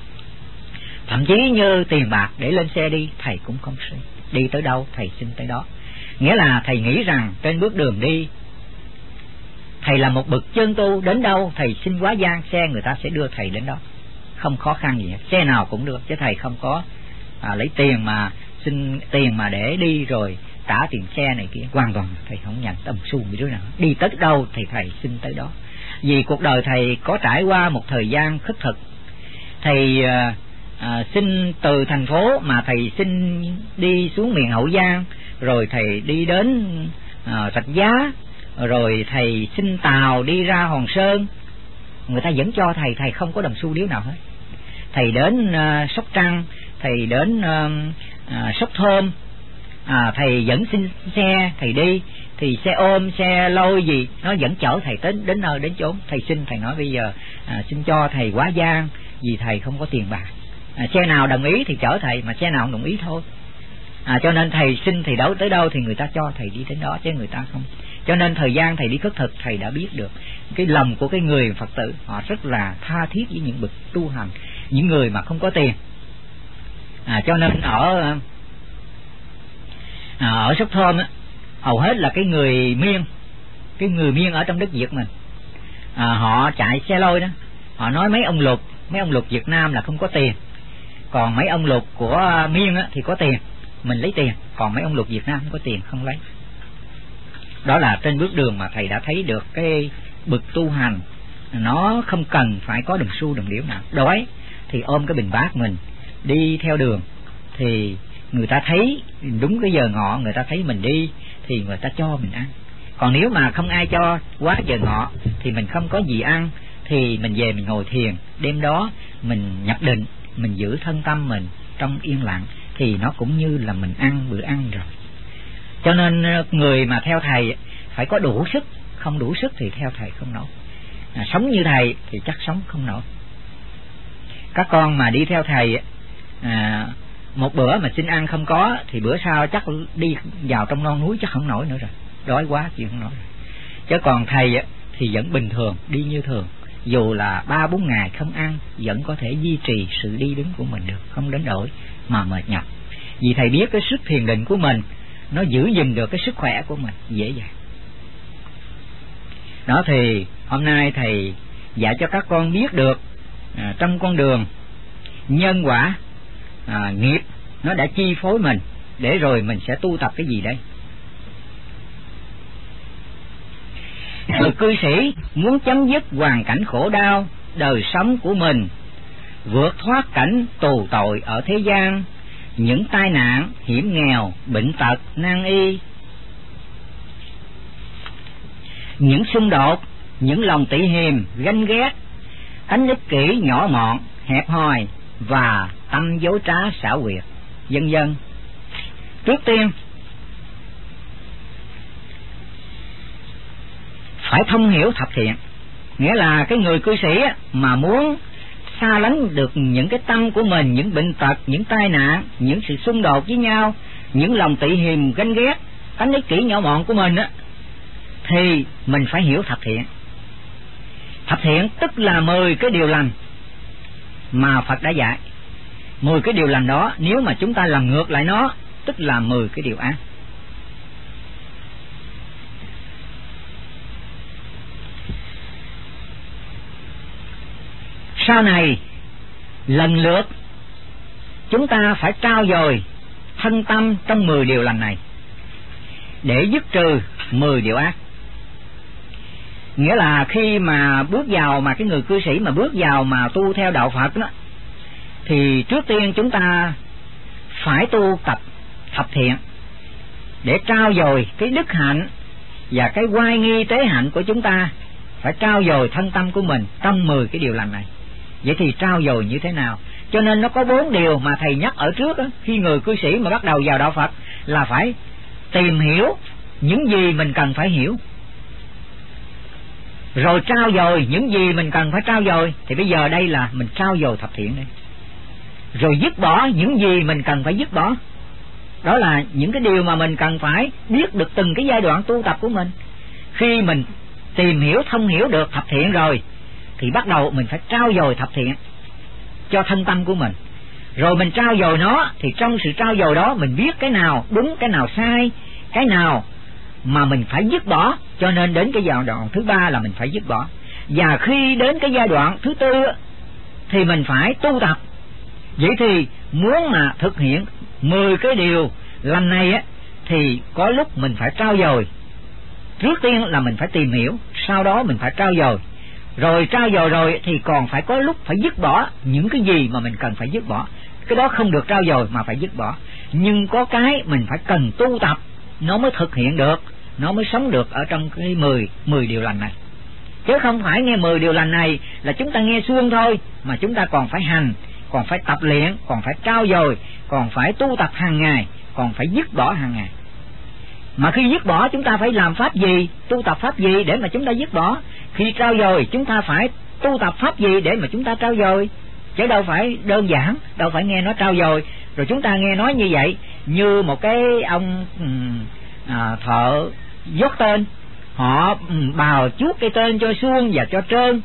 Speaker 2: Thậm chí như tiền bạc để lên xe đi, thầy cũng không xin. Đi tới đâu thầy xin tới đó. Nghĩa là thầy nghĩ rằng trên bước đường đi, thầy là một bậc chân tu, đến đâu thầy xin quá gian, xe người ta sẽ đưa thầy đến đó, không khó khăn gì hết. Xe nào cũng được, chứ thầy không có lấy tiền mà xin tiền mà để đi rồi trả tiền xe này kia. Hoàn toàn thầy không nhận tầm xu gì đứa nào. Đi tới đâu thì thầy xin tới đó. Vì cuộc đời thầy có trải qua một thời gian khất thực. Thầy xin từ thành phố mà thầy xin đi xuống miền Hậu Giang, rồi thầy đi đến Rạch Giá, rồi thầy xin tàu đi ra Hòn Sơn, người ta vẫn cho thầy không có đồng xu điếu nào hết. Thầy đến Sóc Trăng, thầy đến Sóc Thơm, thầy vẫn xin xe thầy đi, thì xe ôm xe lôi gì nó vẫn chở thầy đến nơi đến chốn. Thầy xin, thầy nói bây giờ xin cho thầy quá gian vì thầy không có tiền bạc. Xe nào đồng ý thì chở thầy, mà xe nào không đồng ý thôi. Cho nên thầy xin thì tới đâu thì người ta cho thầy đi đến đó, chứ người ta không. Cho nên thời gian thầy đi khất thực, thầy đã biết được cái lòng của cái người Phật tử, họ rất là tha thiết với những bậc tu hành, những người mà không có tiền. Cho nên ở Sóc Thơm hầu hết là cái người Miên ở trong đất Việt mình, họ chạy xe lôi đó. Họ nói mấy ông lục Việt Nam là không có tiền, còn mấy ông lục của Miên thì có tiền, mình lấy tiền. Còn mấy ông lục Việt Nam không có tiền, không lấy. Đó là trên bước đường mà thầy đã thấy được cái bậc tu hành nó không cần phải có đồng xu đồng điếu nào. Đói thì ôm cái bình bát mình đi theo đường, thì người ta thấy đúng cái giờ ngọ, người ta thấy mình đi thì người ta cho mình ăn. Còn nếu mà không ai cho quá giờ ngọ thì mình không có gì ăn, thì mình về mình ngồi thiền, đêm đó mình nhập định, mình giữ thân tâm mình trong yên lặng, thì nó cũng như là mình ăn bữa ăn rồi. Cho nên người mà theo thầy phải có đủ sức, không đủ sức thì theo thầy không nổi. Sống như thầy thì chắc sống không nổi. Các con mà đi theo thầy một bữa mà xin ăn không có thì bữa sau chắc đi vào trong non núi chắc không nổi nữa rồi, đói quá chịu không nổi rồi. Chứ còn thầy thì vẫn bình thường, đi như thường, dù là 3-4 ngày không ăn vẫn có thể duy trì sự đi đứng của mình được, không đến nỗi mà mệt nhọc. Vì thầy biết cái sức thiền định của mình nó giữ gìn được cái sức khỏe của mình dễ dàng. Đó thì hôm nay thầy dạy cho các con biết được trong con đường nhân quả, nghiệp nó đã chi phối mình, để rồi mình sẽ tu tập cái gì đây. cư sĩ muốn chấm dứt hoàn cảnh khổ đau đời sống của mình, vượt thoát cảnh tù tội ở thế gian, những tai nạn, hiểm nghèo, bệnh tật, nan y, những xung đột, những lòng tị hiềm, ganh ghét, tánh ích kỷ nhỏ mọn, hẹp hòi và tâm dối trá xảo quyệt, vân vân. Trước tiên phải thông hiểu thập thiện, nghĩa là cái người cư sĩ mà muốn xa lánh được những cái tâm của mình, những bệnh tật, những tai nạn, những sự xung đột với nhau, những lòng tị hiềm, ganh ghét, tánh ích kỷ nhỏ mọn của mình thì mình phải hiểu thập thiện. Thập thiện tức là 10 cái điều lành mà Phật đã dạy. 10 cái điều lành đó nếu mà chúng ta làm ngược lại nó, tức là 10 cái điều ác. Sau này lần lượt chúng ta phải trau dồi thân tâm trong 10 điều lành này để dứt trừ 10 điều ác. Nghĩa là khi mà bước vào, mà cái người cư sĩ mà bước vào mà tu theo đạo Phật đó, thì trước tiên chúng ta phải tu tập thập thiện để trau dồi cái đức hạnh và cái oai nghi tế hạnh của chúng ta, phải trau dồi thân tâm của mình trong 10 cái điều lành này. Vậy thì trau dồi như thế nào? Cho nên nó có 4 điều mà thầy nhắc ở trước đó. Khi người cư sĩ mà bắt đầu vào đạo Phật là phải tìm hiểu những gì mình cần phải hiểu, rồi trau dồi những gì mình cần phải trau dồi. Thì bây giờ đây là mình trau dồi thập thiện đây. Rồi dứt bỏ những gì mình cần phải dứt bỏ. Đó là những cái điều mà mình cần phải biết được từng cái giai đoạn tu tập của mình. Khi mình tìm hiểu, thông hiểu được thập thiện rồi thì bắt đầu mình phải trau dồi thập thiện cho thân tâm của mình. Rồi mình trau dồi nó, thì trong sự trau dồi đó mình biết cái nào đúng, cái nào sai, cái nào mà mình phải dứt bỏ. Cho nên đến cái giai đoạn thứ 3 là mình phải dứt bỏ. Và khi đến cái giai đoạn thứ 4 thì mình phải tu tập. Vậy thì muốn mà thực hiện 10 cái điều lành này thì có lúc mình phải trau dồi. Trước tiên là mình phải tìm hiểu, sau đó mình phải trau dồi. Rồi trau dồi rồi thì còn phải có lúc phải dứt bỏ những cái gì mà mình cần phải dứt bỏ. Cái đó không được trau dồi mà phải dứt bỏ. Nhưng có cái mình phải cần tu tập, nó mới thực hiện được, nó mới sống được ở trong cái 10 điều lành này. Chứ không phải nghe 10 điều lành này là chúng ta nghe suông thôi, mà chúng ta còn phải hành, còn phải tập luyện, còn phải trau dồi, còn phải tu tập hàng ngày, còn phải dứt bỏ hàng ngày. Mà khi dứt bỏ chúng ta phải làm pháp gì, tu tập pháp gì để mà chúng ta dứt bỏ? Khi trau dồi chúng ta phải tu tập pháp gì để mà chúng ta trau dồi? Chứ đâu phải đơn giản, đâu phải nghe nó trau dồi rồi chúng ta nghe nói như vậy như một cái ông thợ dốt tên, họ bào chuốt cây tên cho suông và cho trơn,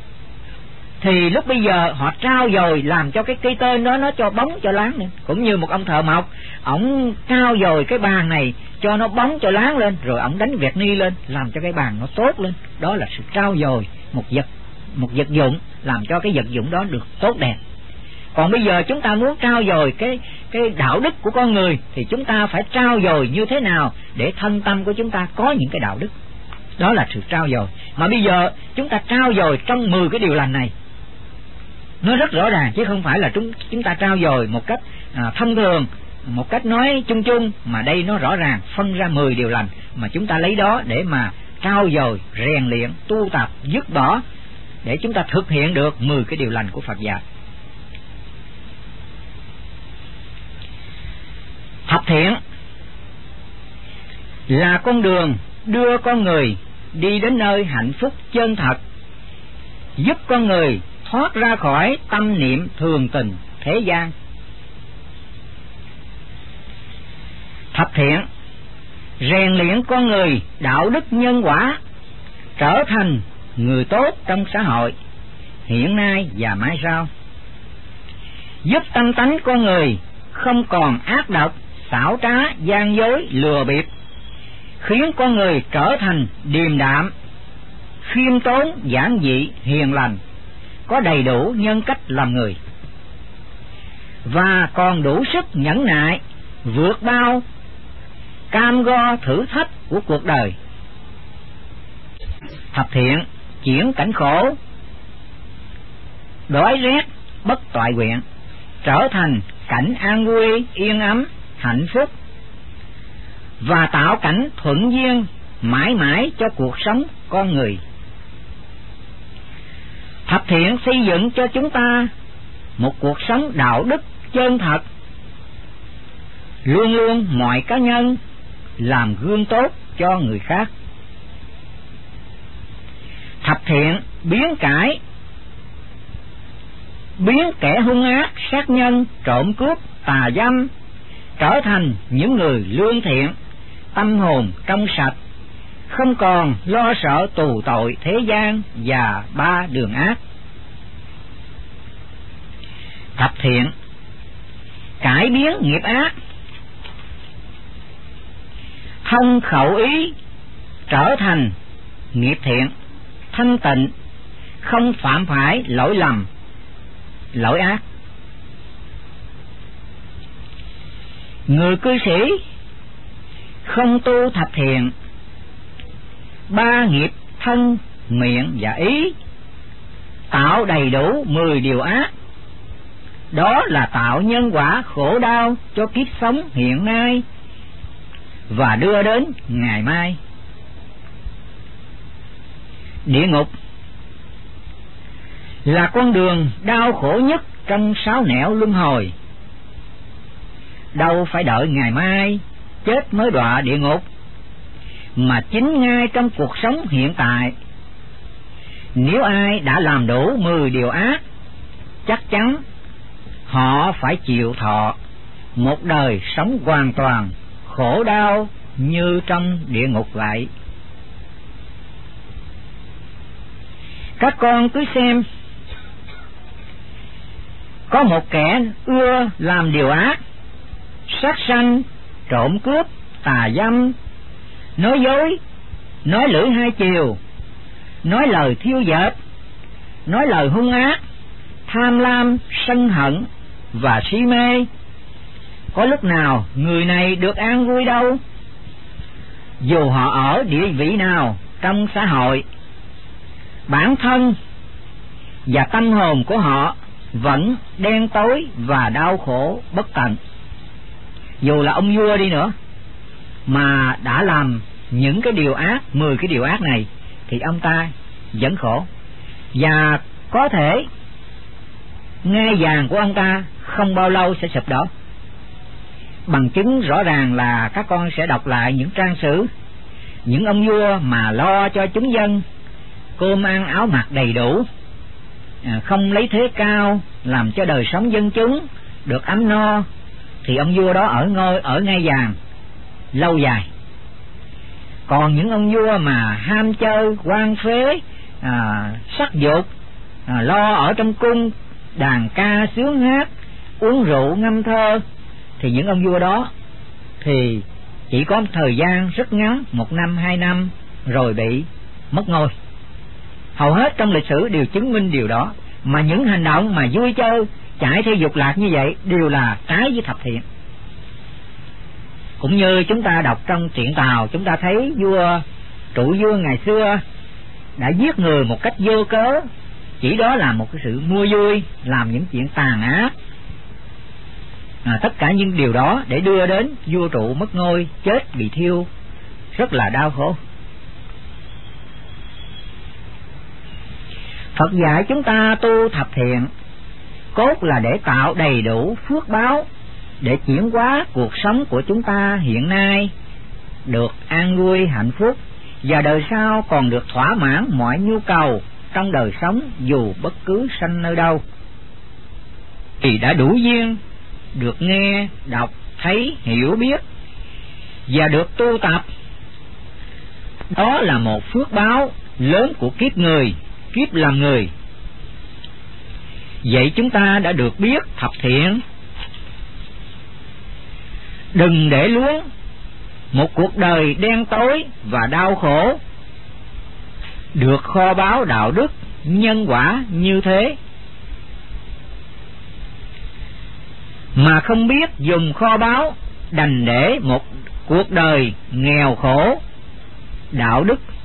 Speaker 2: thì lúc bây giờ họ trau dồi làm cho cái cây tên đó nó cho bóng cho láng nữa. Cũng như một ông thợ mộc, ổng trau dồi cái bàn này cho nó bóng cho láng lên, rồi ổng đánh vẹt ni lên làm cho cái bàn nó tốt lên. Đó là sự trau dồi một vật dụng, làm cho cái vật dụng đó được tốt đẹp. Còn bây giờ chúng ta muốn trau dồi cái đạo đức của con người thì chúng ta phải trau dồi như thế nào để thân tâm của chúng ta có những cái đạo đức. Đó là sự trau dồi. Mà bây giờ chúng ta trau dồi trong 10 cái điều lành này, nó rất rõ ràng, chứ không phải là chúng ta trau dồi một cách thông thường, một cách nói chung chung, mà đây nó rõ ràng phân ra 10 điều lành mà chúng ta lấy đó để mà trau dồi, rèn luyện, tu tập, dứt bỏ để chúng ta thực hiện được 10 cái điều lành của Phật dạy. Thập thiện là con đường đưa con người đi đến nơi hạnh phúc chân thật, giúp con người thoát ra khỏi tâm niệm thường tình thế gian. Thập thiện rèn luyện con người đạo đức nhân quả, trở thành người tốt trong xã hội hiện nay và mai sau, giúp tâm tánh con người không còn ác độc, xảo trá, gian dối, lừa bịp, khiến con người trở thành điềm đạm, khiêm tốn, giản dị, hiền lành, có đầy đủ nhân cách làm người, và còn đủ sức nhẫn nại vượt bao cam go thử thách của cuộc đời. thập thiện chuyển cảnh khổ, đói rét bất toại nguyện, trở thành cảnh an vui yên ấm hạnh phúc, và tạo cảnh thuận duyên mãi mãi cho cuộc sống con người. Thập thiện xây dựng cho chúng ta một cuộc sống đạo đức chân thật, luôn luôn mọi cá nhân làm gương tốt cho người khác. Thập thiện biến kẻ hung ác, sát nhân, trộm cướp, tà dâm trở thành những người lương thiện, tâm hồn trong sạch, không còn lo sợ tù tội thế gian và ba đường ác. Thập thiện cải biến nghiệp ác, thông khẩu ý trở thành nghiệp thiện, thanh tịnh, không phạm phải lỗi lầm, lỗi ác. Người cư sĩ không tu thập thiện, ba nghiệp thân, miệng và ý, tạo đầy đủ 10 điều ác, đó là tạo nhân quả khổ đau cho kiếp sống hiện nay và đưa đến ngày mai. Địa ngục là con đường đau khổ nhất trong 6 nẻo luân hồi. Đâu phải đợi ngày mai chết mới đọa địa ngục, mà chính ngay trong cuộc sống hiện tại, nếu ai đã làm đủ 10 điều ác, chắc chắn họ phải chịu thọ một đời sống hoàn toàn khổ đau như trong địa ngục vậy. Các con cứ xem, có một kẻ ưa làm điều ác, sát sanh, trộm cướp, tà dâm, nói dối, nói lưỡi hai chiều, nói lời thiêu dệt, nói lời hung ác, tham lam, sân hận và si mê. Có lúc nào người này được an vui đâu, dù họ ở địa vị nào trong xã hội. Bản thân và tâm hồn của họ vẫn đen tối và đau khổ bất tận. Dù là ông vua đi nữa mà đã làm những cái điều ác, 10 cái điều ác này, thì ông ta vẫn khổ, và có thể ngai vàng của ông ta không bao lâu sẽ sụp đổ. Bằng chứng rõ ràng là các con sẽ đọc lại những trang sử những ông vua mà lo cho chúng dân cơm ăn áo mặc đầy đủ, không lấy thế cao làm cho đời sống dân chúng được ấm no, thì ông vua đó ở ngai vàng lâu dài. Còn những ông vua mà ham chơi, hoang phế, sắc dục, lo ở trong cung đàn ca sướng hát, uống rượu ngâm thơ, thì những ông vua đó thì chỉ có thời gian rất ngắn, 1 năm 2 năm rồi bị mất ngôi. Hầu hết trong lịch sử đều chứng minh điều đó. Mà những hành động mà vui chơi, chạy theo dục lạc như vậy đều là trái với thập thiện. Cũng như chúng ta đọc trong truyện Tào, chúng ta thấy vua Trụ Vương ngày xưa đã giết người một cách vô cớ, chỉ đó là một cái sự mua vui, làm những chuyện tàn ác. Tất cả những điều đó để đưa đến vua Trụ mất ngôi, chết, bị thiêu, rất là đau khổ. Phật dạy chúng ta tu thập thiện cốt là để tạo đầy đủ phước báo, để chuyển hóa cuộc sống của chúng ta hiện nay được an vui hạnh phúc, và đời sau còn được thỏa mãn mọi nhu cầu trong đời sống dù bất cứ sanh nơi đâu. Thì đã đủ duyên được nghe, đọc, thấy, hiểu biết và được tu tập, đó là một phước báo lớn của kiếp người, kiếp làm người. Vậy chúng ta đã được biết thập thiện, đừng để luống một cuộc đời đen tối và đau khổ được kho báu đạo đức nhân quả như thế, mà không biết dùng kho báu đành để một cuộc đời nghèo khổ đạo đức